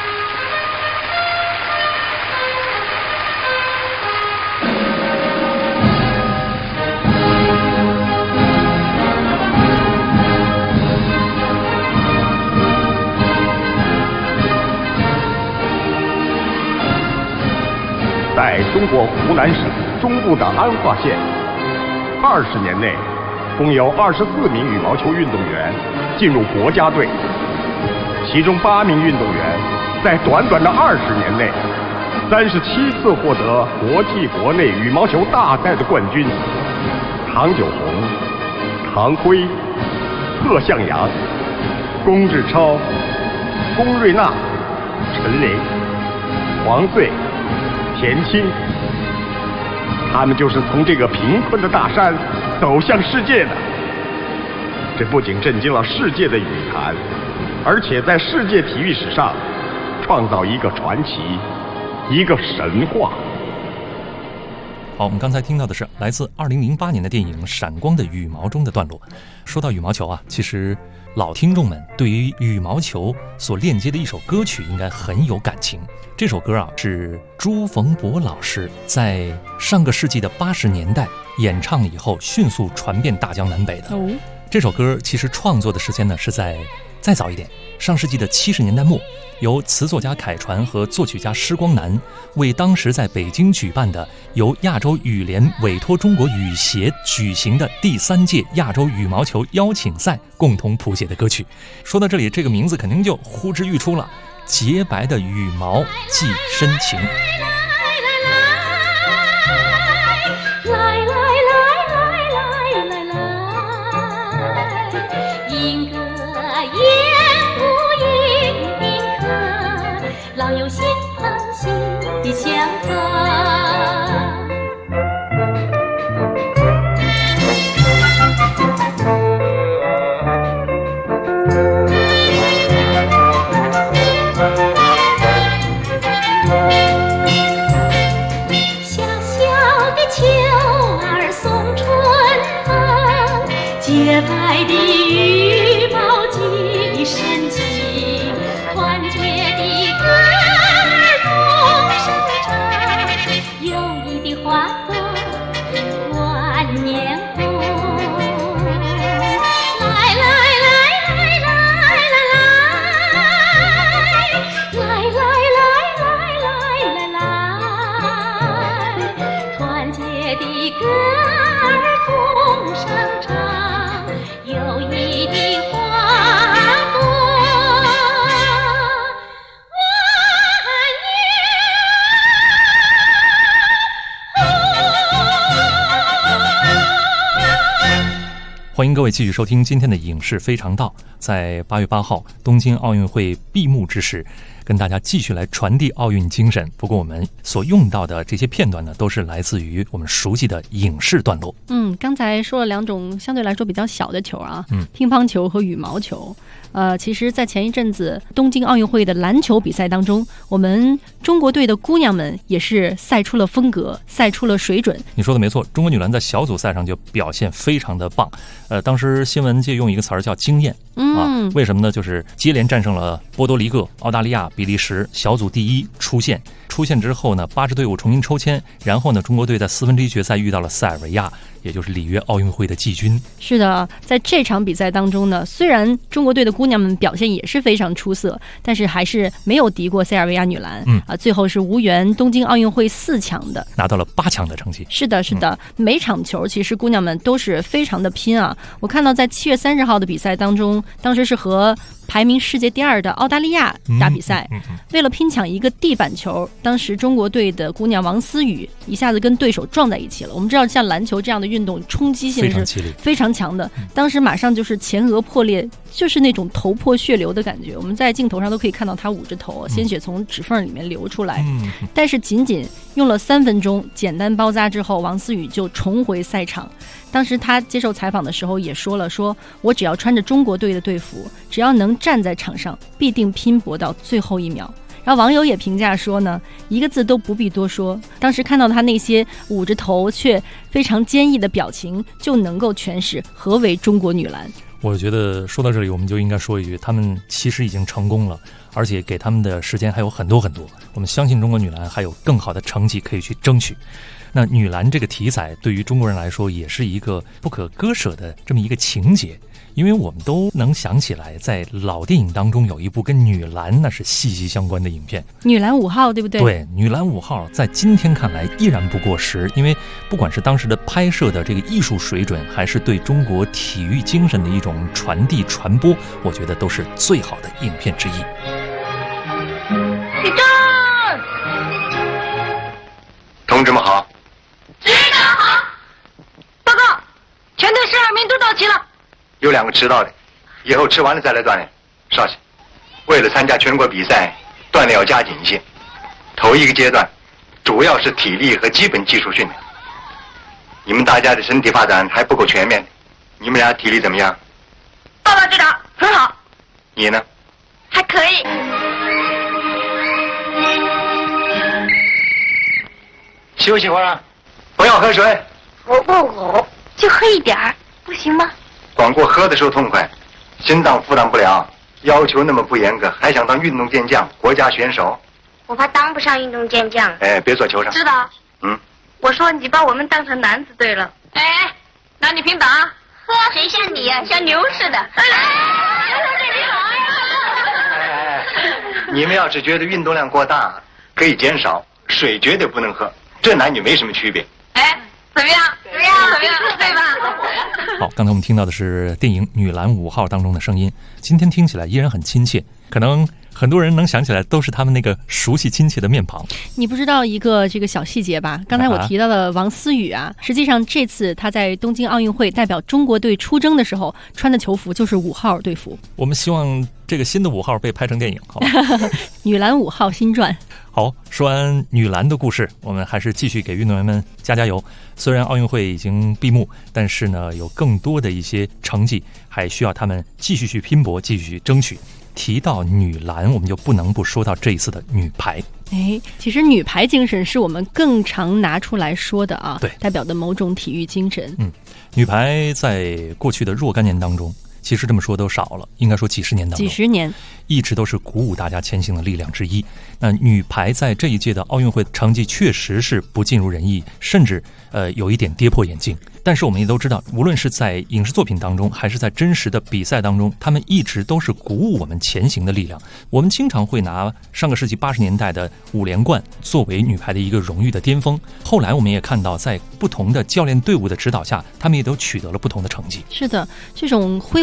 在中国湖南省中部的安化县，20年内，共有24名羽毛球运动员进入国家队，其中8名运动员在短短的20年内，37次获得国际国内羽毛球大赛的冠军。唐九红、唐辉、贺向阳、龚志超、龚瑞娜、陈琳、黄穗、田青，他们就是从这个贫困的大山走向世界的。这不仅震惊了世界的羽坛，而且在世界体育史上创造一个传奇，一个神话。 好，我们刚才听到的是来自2008年的电影《闪光的羽毛》中的段落。说到羽毛球啊，其实老听众们对于羽毛球所链接的一首歌曲应该很有感情。这首歌啊，是朱逢博老师在上个世纪的80年代演唱以后迅速传遍大江南北的。这首歌其实创作的时间呢是在再早一点，上世纪的70年代末，由词作家凯传和作曲家施光南为当时在北京举办的由亚洲羽联委托中国羽协举行的第3届亚洲羽毛球邀请赛共同谱写的歌曲。说到这里，这个名字肯定就呼之欲出了，洁白的羽毛寄深情。 老友心疼心的相逢。 欢迎各位继续收听今天的影视非常道。在8月8号东京奥运会闭幕之时，跟大家继续来传递奥运精神。不过我们所用到的这些片段呢，都是来自于我们熟悉的影视段落。 刚才说了两种相对来说比较小的球啊，乒乓球和羽毛球。其实在前一阵子东京奥运会的篮球比赛当中，我们中国队的姑娘们也是赛出了风格，赛出了水准。 你说的没错，中国女篮在小组赛上就表现非常的棒。当时新闻界用一个词儿叫惊艳。为什么呢？就是接连战胜了波多黎各、澳大利亚、比利时，小组第一出线之后呢，8支队伍重新抽签，然后呢，中国队在1/4决赛遇到了塞尔维亚，也就是里约奥运会的季军。 是的，在这场比赛当中呢，虽然中国队的姑娘们表现也是非常出色，但是还是没有敌过塞尔维亚女篮。最后是无缘东京奥运会4强的， 拿到了8强的成绩。 是的，每场球其实姑娘们都是非常的拼啊。我看到在7月30号的比赛当中，当时是和排名世界第2的澳大利亚打比赛，为了拼抢一个地板球，当时中国队的姑娘王思雨一下子跟对手撞在一起了。我们知道像篮球这样的运动冲击性是非常强的，当时马上就是前额破裂，就是那种头破血流的感觉。我们在镜头上都可以看到她捂着头，鲜血从指缝里面流出来。但是仅仅用了3分钟简单包扎之后，王思雨就重回赛场。当时他接受采访的时候也说了，我只要穿着中国队的队服，只要能站在场上，必定拼搏到最后1秒。然后网友也评价说呢，一个字都不必多说，当时看到他那些捂着头却非常坚毅的表情，就能够诠释何为中国女篮。 我觉得说到这里，我们就应该说一句，他们其实已经成功了，而且给他们的时间还有很多很多。我们相信中国女篮还有更好的成绩可以去争取。那女篮这个题材对于中国人来说也是一个不可割舍的这么一个情节，因为我们都能想起来，在老电影当中有一部跟女篮那是息息相关的影片， 女篮5号，对不对？ 对，女篮5号在今天看来依然不过时，因为不管是当时的拍摄的这个艺术水准，还是对中国体育精神的一种传递传播，我觉得都是最好的影片之一。 立正！ 同志们好。 指挥长好。报告，全队12名都到齐了。 有2个迟到的，以后吃完了再来锻炼。少爷，为了参加全国比赛，锻炼要加紧一些。头一个阶段，主要是体力和基本技术训练。你们大家的身体发展还不够全面，你们俩体力怎么样？ 报告队长，很好。 你呢？ 还可以。 休息会儿啊，不要喝水。 我不呕，就喝一点儿，不行吗？ 光顾喝的时候痛快，心脏负担不了。要求那么不严格，还想当运动健将、国家选手？ 我怕当不上运动健将。 别坐球上。 知道。 我说你把我们当成男子队了。 男女平等。 呵，谁像你呀，像牛似的。 你们要是觉得运动量过大，可以减少，水绝对不能喝，这男女没什么区别。 怎么样？对吧？ 好，刚才我们听到的是电影《女篮5号》当中的声音，今天听起来依然很亲切，可能很多人能想起来都是他们那个熟悉亲切的面庞。 你不知道一个这个小细节吧？刚才我提到的王思雨啊，实际上这次她在东京奥运会代表中国队出征的时候穿的球服就是5号队服。 我们希望这个新的5号被拍成电影，好吧？ 女篮5号新传。 好，说完女篮的故事，我们还是继续给运动员们加油。虽然奥运会已经闭幕，但是呢，有更多的一些成绩还需要他们继续去拼搏，继续去争取。提到女篮，我们就不能不说到这一次的女排。 其实女排精神是我们更常拿出来说的啊， 对， 代表的某种体育精神。 女排在过去的若干年当中，其实这么说都少了，应该说几十年当中， 几十年一直都是鼓舞大家前行的力量之一。那女排在这一届的奥运会成绩确实是不尽如人意，甚至有一点跌破眼镜。但是我们也都知道，无论是在影视作品当中，还是在真实的比赛当中，他们一直都是鼓舞我们前行的力量。我们经常会拿上个世纪80年代的5连冠作为女排的一个荣誉的巅峰。后来我们也看到，在不同的教练队伍的指导下，他们也都取得了不同的成绩。 是的，这种辉煌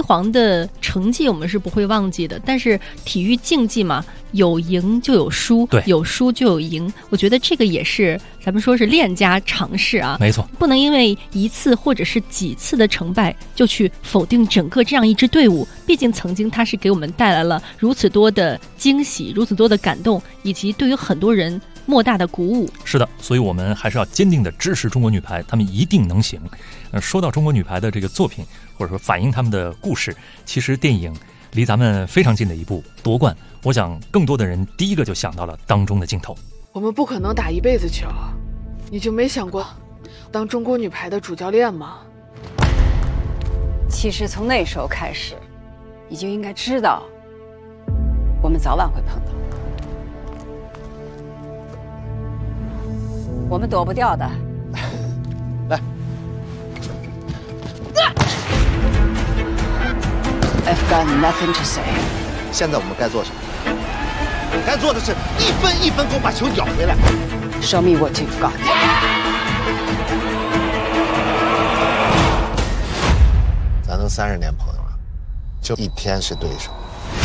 煌的成绩我们是不会忘记的，但是体育竞技嘛，有赢就有输， 对， 有输就有赢。我觉得这个也是咱们说是练家常事啊， 没错， 不能因为一次或者是几次的成败就去否定整个这样一支队伍。毕竟曾经它是给我们带来了如此多的惊喜，如此多的感动，以及对于很多人莫大的鼓舞。 是的，所以我们还是要坚定的支持中国女排，她们一定能行。说到中国女排的这个作品，或者说反映他们的故事，其实电影离咱们非常近的一部夺冠，我想更多的人第一个就想到了当中的镜头。 我们不可能打一辈子球，你就没想过当中国女排的主教练吗？ 其实从那时候开始，你就应该知道，我们早晚会碰到，我们躲不掉的。 来。 I've got nothing to say。 现在我们该做什么？该做的是一分一分给我把球咬回来。 Show me what you've got。 咱都30年朋友了，就一天是对手。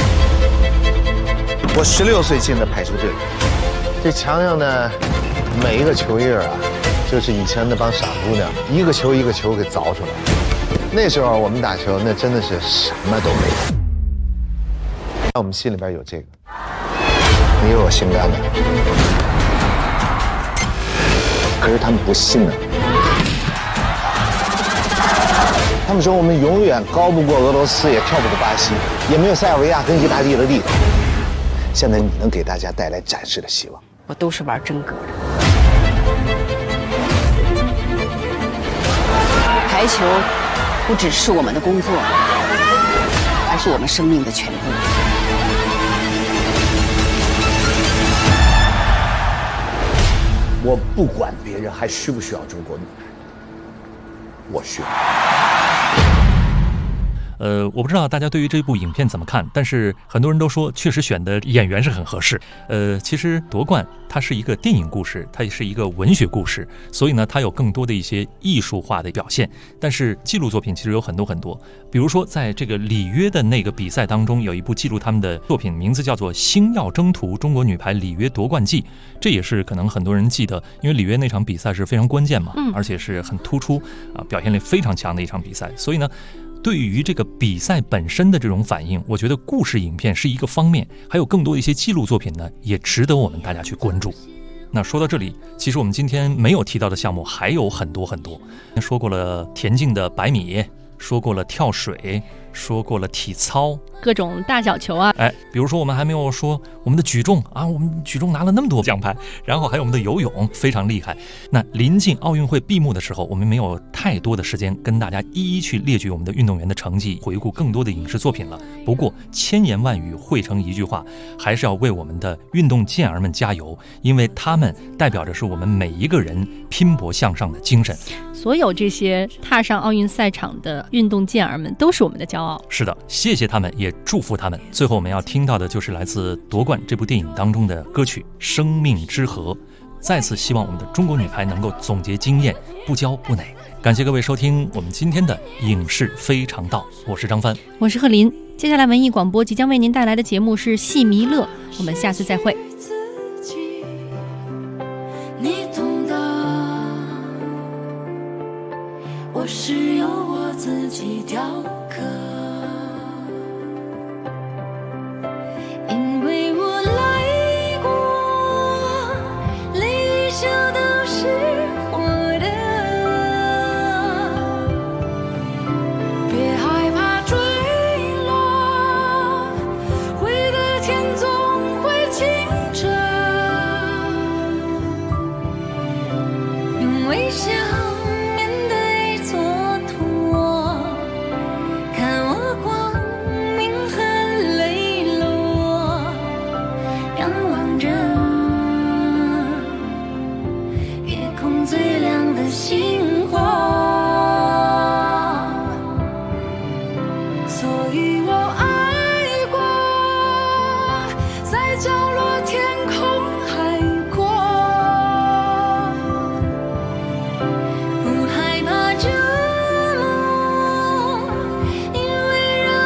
我16岁进的排球队，这墙上呢，每一个球印啊，就是以前那帮傻姑娘一个球一个球给凿出来。那时候我们打球，那真的是什么都没有。我们心里边有这个，你有我心肝的，可是他们不信啊。他们说我们永远高不过俄罗斯，也跳不过巴西，也没有塞尔维亚跟意大利的厉害。现在你能给大家带来展示的希望。 我都是玩真格的。排球不只是我们的工作，还是我们生命的全部。 我不管别人还需不需要中国女排，我需要。 我不知道大家对于这部影片怎么看，但是很多人都说确实选的演员是很合适。其实夺冠它是一个电影故事，它也是一个文学故事，所以呢它有更多的一些艺术化的表现。但是纪录作品其实有很多很多，比如说在这个里约的那个比赛当中，有一部记录他们的作品，名字叫做《星耀征途：中国女排里约夺冠记》，这也是可能很多人记得，因为里约那场比赛是非常关键嘛，而且是很突出啊，表现力非常强的一场比赛，所以呢对于这个比赛本身的这种反应，我觉得故事影片是一个方面，还有更多的一些记录作品呢，也值得我们大家去关注。那说到这里，其实我们今天没有提到的项目还有很多很多，说过了田径的100米，说过了跳水，说过了体操， 各种大小球啊， 比如说我们还没有说我们的举重啊，我们举重拿了那么多奖牌，然后还有我们的游泳非常厉害。那临近奥运会闭幕的时候，我们没有太多的时间跟大家一一去列举我们的运动员的成绩，回顾更多的影视作品了。不过千言万语汇成一句话，还是要为我们的运动健儿们加油，因为他们代表着是我们每一个人拼搏向上的精神。 所有这些踏上奥运赛场的运动健儿们都是我们的骄傲。 是的，谢谢他们，也祝福他们。最后我们要听到的就是来自夺冠这部电影当中的歌曲《生命之河》。再次希望我们的中国女排能够总结经验，不骄不馁。感谢各位收听我们今天的影视非常道，我是张帆， 我是贺林。接下来文艺广播即将为您带来的节目是戏迷乐，我们下次再会。 你懂得，我是由我自己雕刻，因为我来过，泪与笑都是活的，别害怕坠落，会的天总会清澈，用微笑面对蹉跎，看我光明和泪落，仰望着夜空最亮的星火，所以我爱过，在角落天空海阔，不害怕折磨，因为让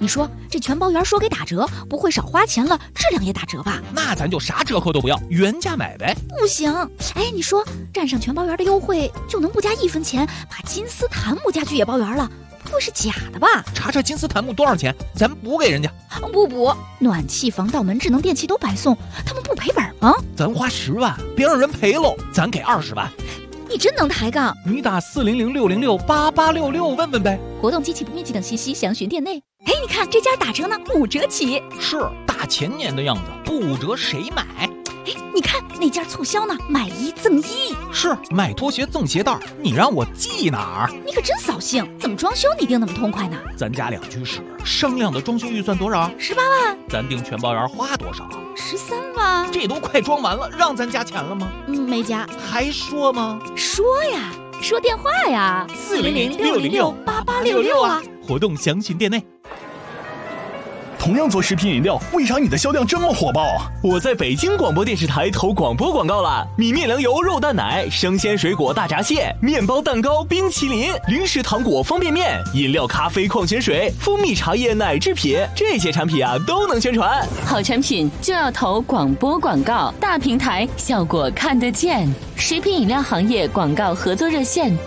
你说这全包圆说给打折，不会少花钱了，质量也打折吧？ 那咱就啥折扣都不要，原价买呗。 不行，哎，你说占上全包圆的优惠，就能不加1分钱把金丝檀木家具也包圆了？不会是假的吧？ 查查金丝檀木多少钱，咱补给人家。 不补，暖气、防盗门、智能电器都白送，他们不赔本吗？ 咱花10万，别让人赔喽，咱给20万。 你真能抬杠！ 你打400-606-8866问问呗。 活动、机器不面积等信息详询店内。哎，你看这家打折呢，5折起。 是大前年的样子，不5折谁买？ 哎，你看那家促销呢，买1赠1。 是买拖鞋赠鞋带，你让我记哪儿？ 你可真扫兴！怎么装修你定那么痛快呢？ 咱家2居室，商量的装修预算多少 ？18万。 咱定全包圆花多少 ？13万。这都快装完了，让咱加钱了吗？ 没加。 还说吗？ 说呀，说电话呀，400-606-8866啊。 活动详询店内。 同样做食品饮料，为啥你的销量这么火爆啊？ 我在北京广播电视台投广播广告了，米面粮油肉蛋奶、生鲜水果大闸蟹、面包蛋糕、冰淇淋、零食糖果、方便面、饮料、咖啡、矿泉水、蜂蜜茶叶、奶制品，这些产品啊都能宣传。 好产品就要投广播广告，大平台效果看得见。食品饮料行业广告合作热线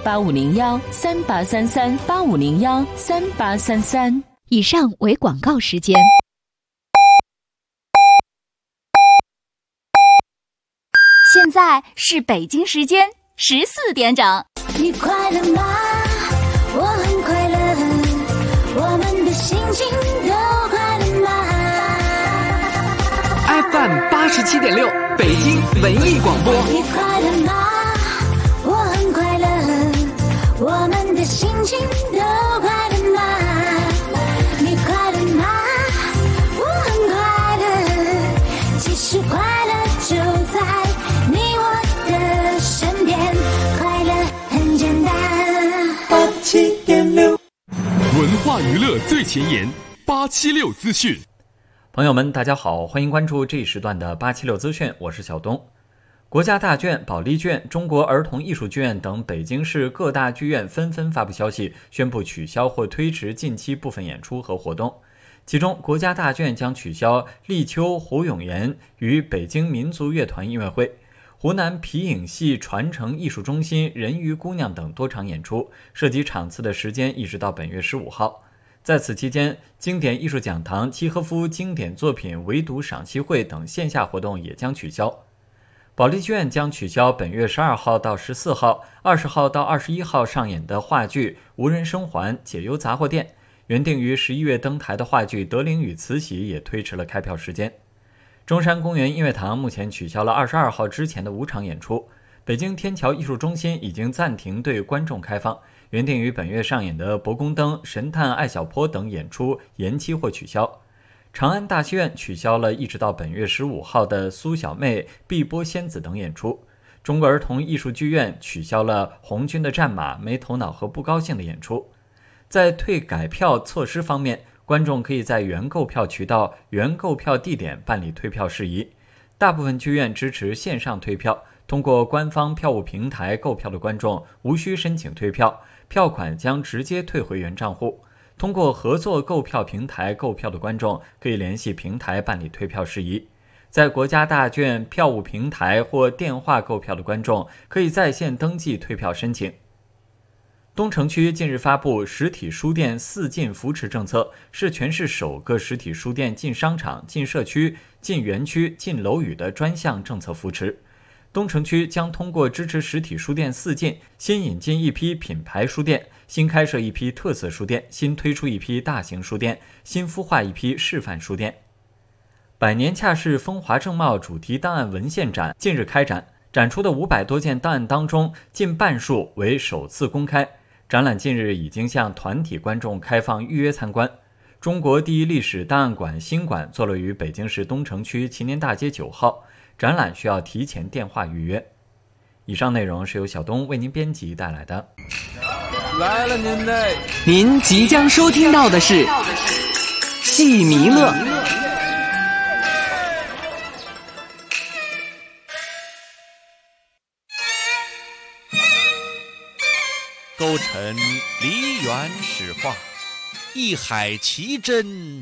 8501-3833-8501-3833。 以上为广告时间。现在是北京时间14点整。 你快乐吗？我很快乐，我们的心情都快乐吗 ？FM 87.6，北京文艺广播。 你快乐吗？我很快乐，我们的心情都快乐吗？你快乐吗？我很快乐，其实快乐就在你我的身边，快乐很简单。87.6， 文化娱乐最前沿，876资讯。 朋友们，大家好，欢迎关注这一时段的876资讯，我是小东。国家大剧院、保利剧院、中国儿童艺术剧院等北京市各大剧院纷纷发布消息，宣布取消或推迟近期部分演出和活动。其中，国家大剧院将取消立秋胡永言与北京民族乐团音乐会、湖南皮影戏传承艺术中心人鱼姑娘等多场演出，涉及场次的时间一直到本月15号。在此期间，经典艺术讲堂、契诃夫经典作品围读赏析会等线下活动也将取消。保利剧院将取消本月12号到14号、20号到21号上演的话剧《无人生还》解忧杂货店，原定于11月登台的话剧《德龄与慈禧》也推迟了开票时间。中山公园音乐堂目前取消了22号之前的5场演出。北京天桥艺术中心已经暂停对观众开放，原定于本月上演的《博宫灯》《神探艾小坡》等演出延期或取消。长安大戏院取消了一直到本月15号的苏小妹、碧波仙子等演出。中国儿童艺术剧院取消了红军的战马、没头脑和不高兴的演出。在退改票措施方面，观众可以在原购票渠道、原购票地点办理退票事宜。大部分剧院支持线上退票，通过官方票务平台购票的观众无需申请退票，票款将直接退回原账户。通过合作购票平台购票的观众可以联系平台办理退票事宜。在国家大剧院票务平台或电话购票的观众可以在线登记退票申请。东城区近日发布实体书店4进扶持政策，是全市首个实体书店进商场、进社区、进园区、进楼宇的专项政策扶持。东城区将通过支持实体书店4进，新引进一批品牌书店，新开设一批特色书店，新推出一批大型书店，新孵化一批示范书店。百年洽氏风华正茂主题档案文献展近日开展，展出的500多件档案当中，近半数为首次公开。展览近日已经向团体观众开放预约参观。中国第一历史档案馆新馆坐落于北京市东城区祈年大街9号，展览需要提前电话预约。以上内容是由小东为您编辑带来的。 来了您即将收听到的是戏迷乐。 勾陈梨园史话， 一海奇珍。